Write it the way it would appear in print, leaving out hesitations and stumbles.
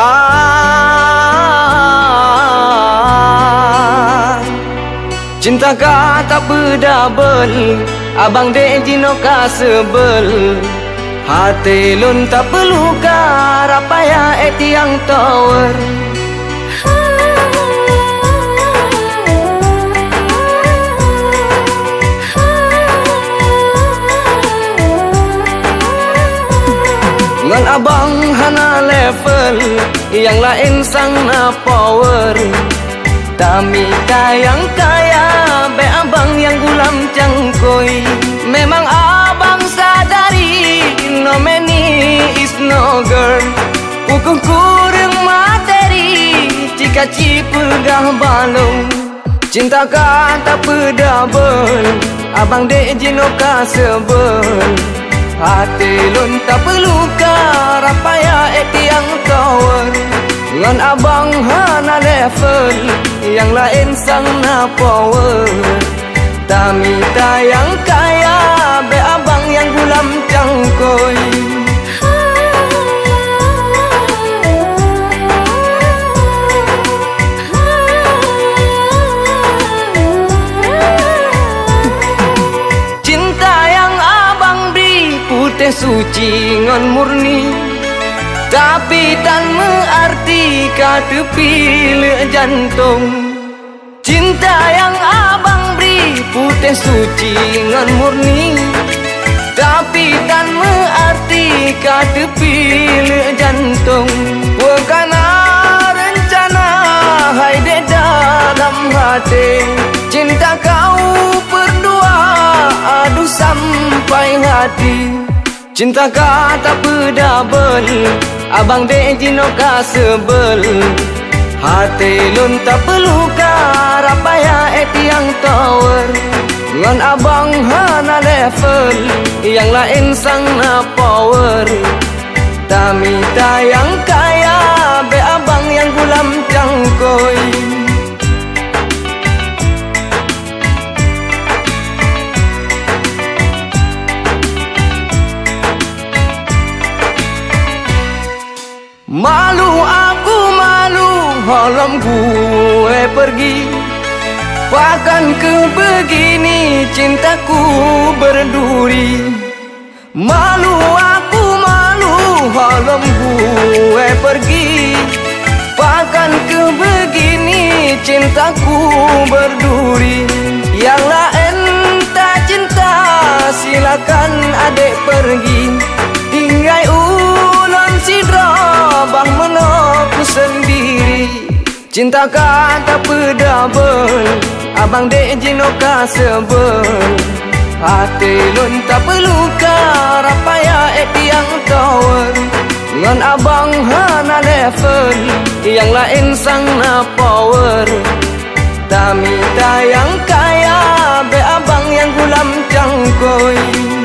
Cinta ka tak berdabel, abang dek jino ka sebel. Hati lun tak perlu ka rapaya etiang tower. Ngan abang hana level, yang lain sang na power. Tami kayang kaya, be abang yang gulam cangkoi. Memang abang sadari, no many is no girl. Ukung kurang materi, jika cipegah balong. Cinta ka tak berdabel, abang dek jino ka sebel. Hati lun tak perlu ka rapaya etiang tower. Ngan abang hana level, yang lain sang na power. Tami tayang kaya, be abang yang gulam cangkoi. Cinta yang abang beri putih suci ngan murni, tapi tan mengerti ka tepi le jantung. Cinta yang abang beri putih suci ngan murni, tapi tan mengerti ka tepi le jantung. Wakana rencana hai de dalam hati, cinta kau berdua aduh sampai hati. Cinta ka tak berdabel, abang dek jino ka sebel. Hati lun tak perlu ka rapaya etiang tower. Ngan abang hana level, yang lain sang na power. Tami tayang kaya, be abang yang gulam cangkoi. Malu aku malu, halam gue pergi. Bahkan ke begini cintaku berduri. Malu aku malu, halam gue pergi. Bahkan ke begini cintaku berduri. Yang lain tak cinta, silakan adek pergi. Tinggal ulun sidra, bang menokku sendiri. Cinta ka tak berdabel, abang dek jino ka sebel. Hati lun tak perlu ka rapaya etiang tower. Ngan abang hana level, yang lain sang na power. Tami tayang kaya, be abang yang gulam cangkoi.